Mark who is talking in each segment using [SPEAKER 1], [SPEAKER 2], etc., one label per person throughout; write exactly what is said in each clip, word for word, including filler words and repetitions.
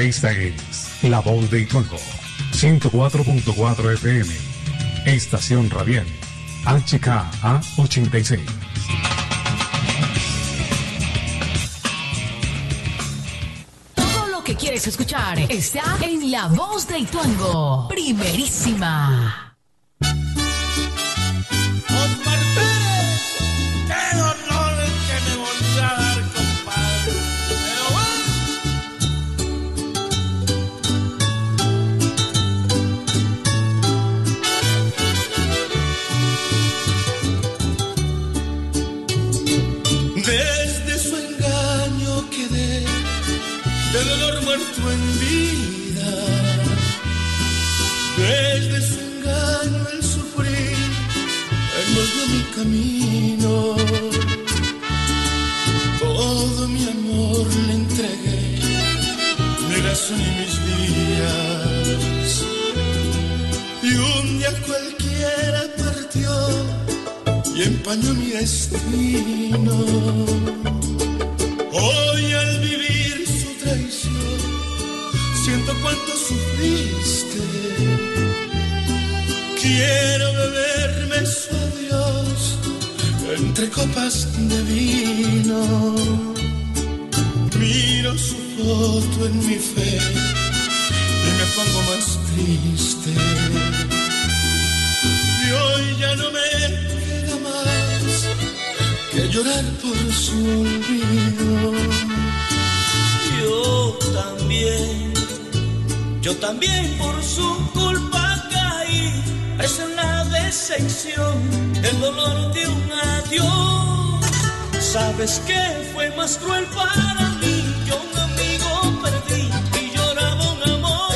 [SPEAKER 1] Esta es La Voz de Ituango, ciento cuatro punto cuatro F M, estación radial H K A ochenta y seis.
[SPEAKER 2] Todo lo que quieres escuchar está en La Voz de Ituango, primerísima.
[SPEAKER 3] En vida, desde su engaño el sufrir, él nos dio mi camino. Todo mi amor le entregué, mi razón y mis días. Y un día cualquiera partió y empañó mi destino. Hoy al vivir su traición siento cuánto sufriste. Quiero beberme su adiós entre copas de vino. Miro su foto en mi fe y me pongo más triste. Y hoy ya no me queda más que llorar por su olvido. Yo también Yo también por su culpa caí, preso en la decepción, el dolor de un adiós. ¿Sabes qué fue más cruel para mí? Yo un amigo perdí y lloraba un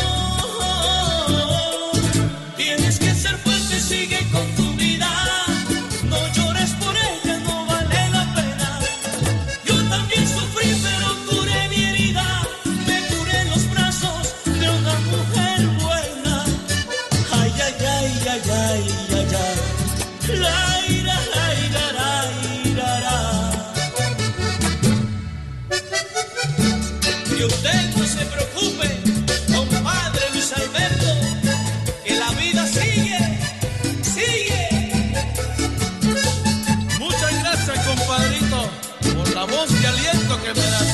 [SPEAKER 3] amor. Tienes que ser fuerte, sigue con tu vida. No llores por ella, no vale la pena. Yo también sufrí, pero curé mi herida. Me curé en los brazos de una mujer buena. Ay, ay, ay, ay, ay, ay, ay. La ira, la ira, la ira, la. Y usted no se preocupe, compadre Luis Alberto, que la vida sigue, sigue. Muchas gracias, compadrito, por la voz y aliento que me das.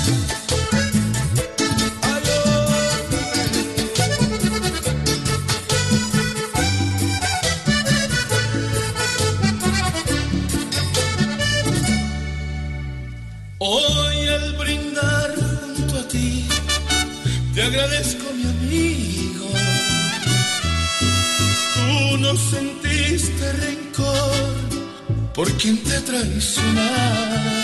[SPEAKER 3] Hoy al brindar junto a ti, te agradezco mi amigo. Tú no sentiste rencor por quien te traicionara.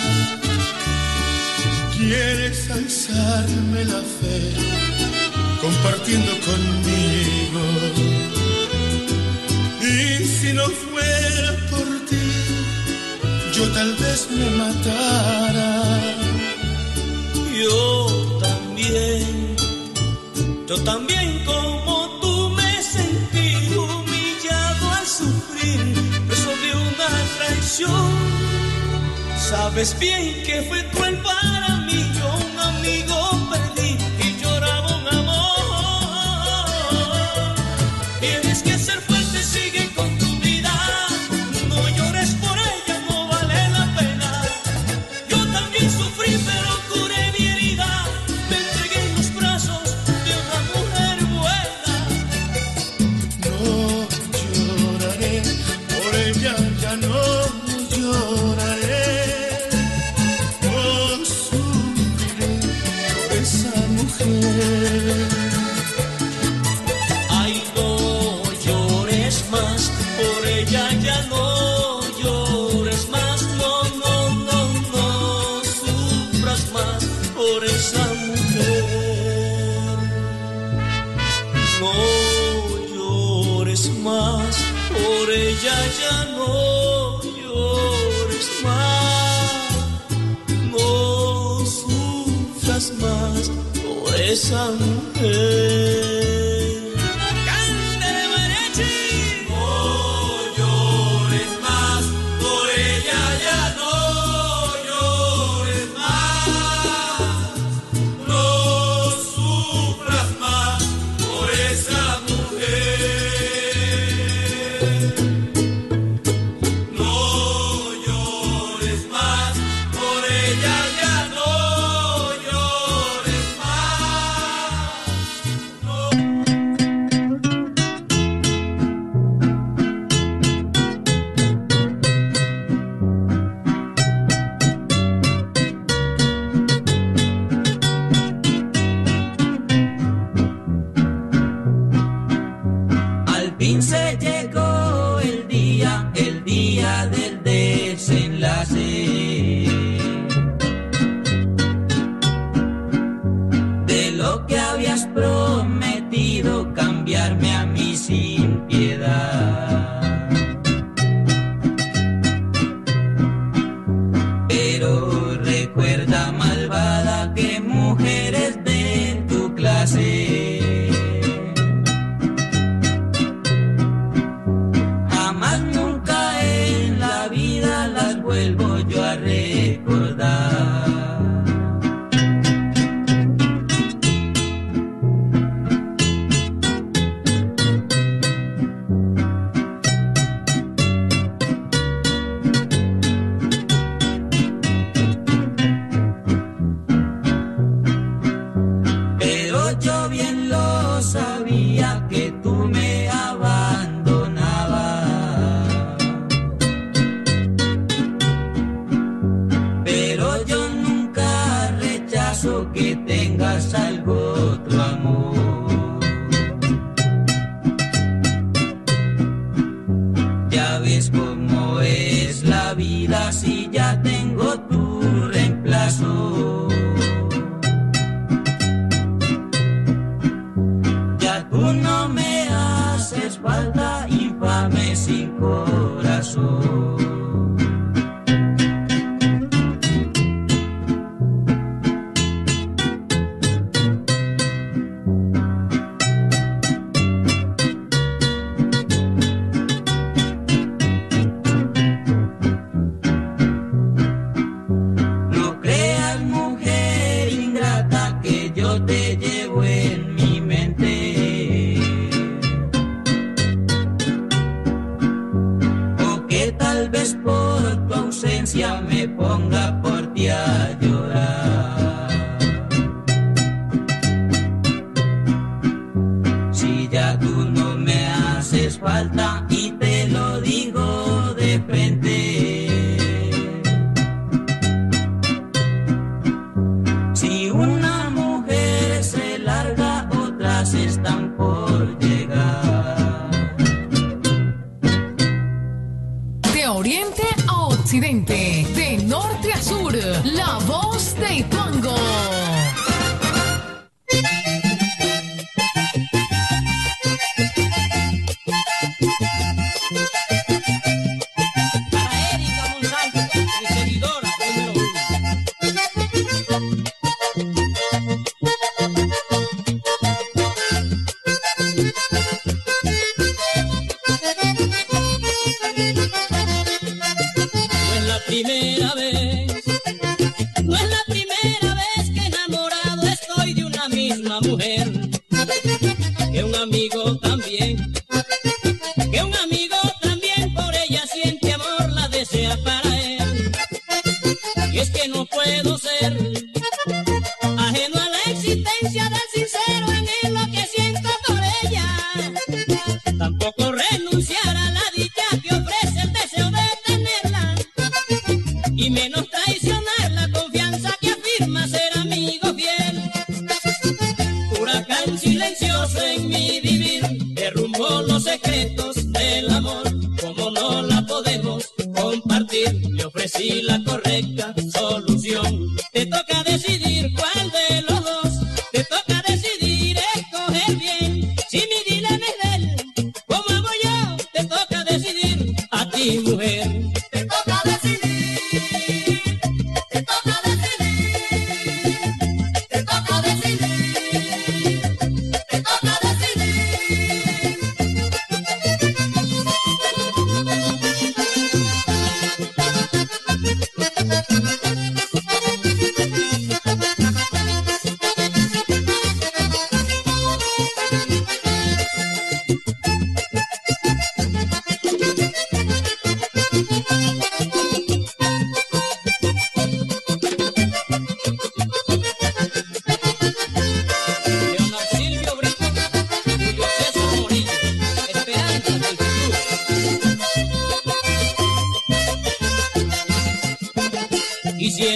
[SPEAKER 3] Quieres alzarme la fe, compartiendo conmigo. Y si no fuera por ti, yo tal vez me matara. Yo también, yo también como tú me sentí humillado al sufrir, preso de una traición. Sabes bien que fue cruel para mí, yo un amigo perdí y lloraba un amor. Tienes que ser fuerte, sigue con tu vida, no llores por ella, no vale la pena. Yo también sufrí, pero curé mi herida, me entregué en los brazos de una mujer buena. No lloraré por ella, ya no lloraré. No sufriré por esa mujer. Ay, no llores más, por ella ya no llores más. No, no, no, no sufras más por esa mujer. No llores más, por ella ya no llores más. No sufras más por esa mujer. ¡Cántale, mariachi! No llores más, por ella ya no llores más. No sufras ella ya no llores más. No.
[SPEAKER 4] Al fin se llegó el día, el día del desenlace. De lo que habías prometido, cambiarme a mí sin piedad. Pero recuerda, malvada, que mujeres de tu clase jamás, nunca en la vida las vuelvo yo a recordar. Pero yo bien lo sabía que tú me abandonabas. Pero yo nunca rechazo que tengas algo, otro amor. Ya ves cómo es la vida si ya tengo tu reemplazo. Ya tú no me haces falta, infame sin corazón. No creas, mujer ingrata, que yo te llevo en mi mente, o que tal vez por tu ausencia me ponga por ti a llorar. Si ya tú no me haces falta, y te lo digo de frente, si una mujer se larga, otras están por llegar.
[SPEAKER 2] De oriente a occidente, de norte a sur, la voz de Ituango.
[SPEAKER 3] Para Erika Monsalvo, mi seguidora número uno. No es la primera vez, no es la primera vez que enamorado estoy de una misma mujer. Que un amigo también, que un amigo también por ella siente amor, la desea para él. Y es que no puedo ser ajeno a la existencia del sincero en lo que siento por ella. Tampoco renunciar a la dicha que ofrece el deseo de tenerla, y menos traicionar la confianza que afirma ser amigo fiel. Huracán silencioso en mi vivir, derrumbó los secretos del amor. Como no la podemos compartir, le ofrecí la correcta solución. Te toca decidir cuál de los dos, te toca decidir, escoger bien. Si mi dilema es de él, ¿cómo hago yo? Te toca decidir a ti, mujer. Te toca decidir, te toca decidir, te toca decidir, te toca decidir.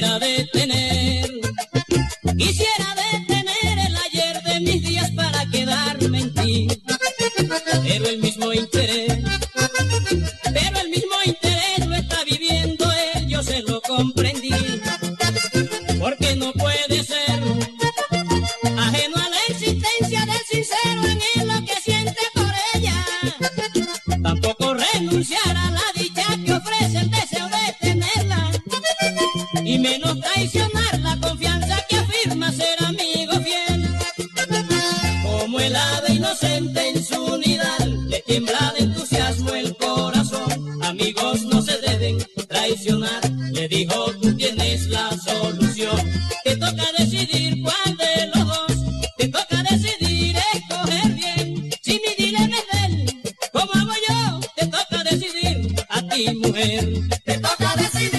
[SPEAKER 4] quisiera detener, quisiera detener el ayer de mis días para quedarme en ti, pero el mismo interés, pero el mismo interés lo está viviendo él, yo se lo comprendí, porque no puede ser ajeno a la existencia del sincero en él lo que siente por ella, tampoco renunciar a la dicha que ofrece el deseo de tenerla, y menos traicionar la confianza que afirma ser amigo fiel. Como el ave inocente en su unidad, le tiembla de entusiasmo el corazón. Amigos no se deben traicionar, le dijo, tú tienes la solución. Te toca decidir cuál de los dos, te toca decidir escoger bien. Si mi dilema es de él, ¿cómo hago yo? Te toca decidir a ti, mujer. Te toca decidir.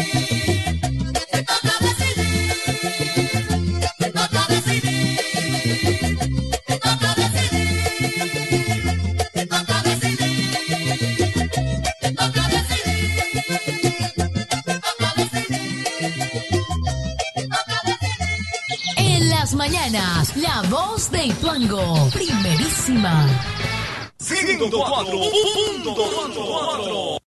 [SPEAKER 2] Mañanas, la voz de Ituango, primerísima.
[SPEAKER 5] ciento cuatro punto cuatro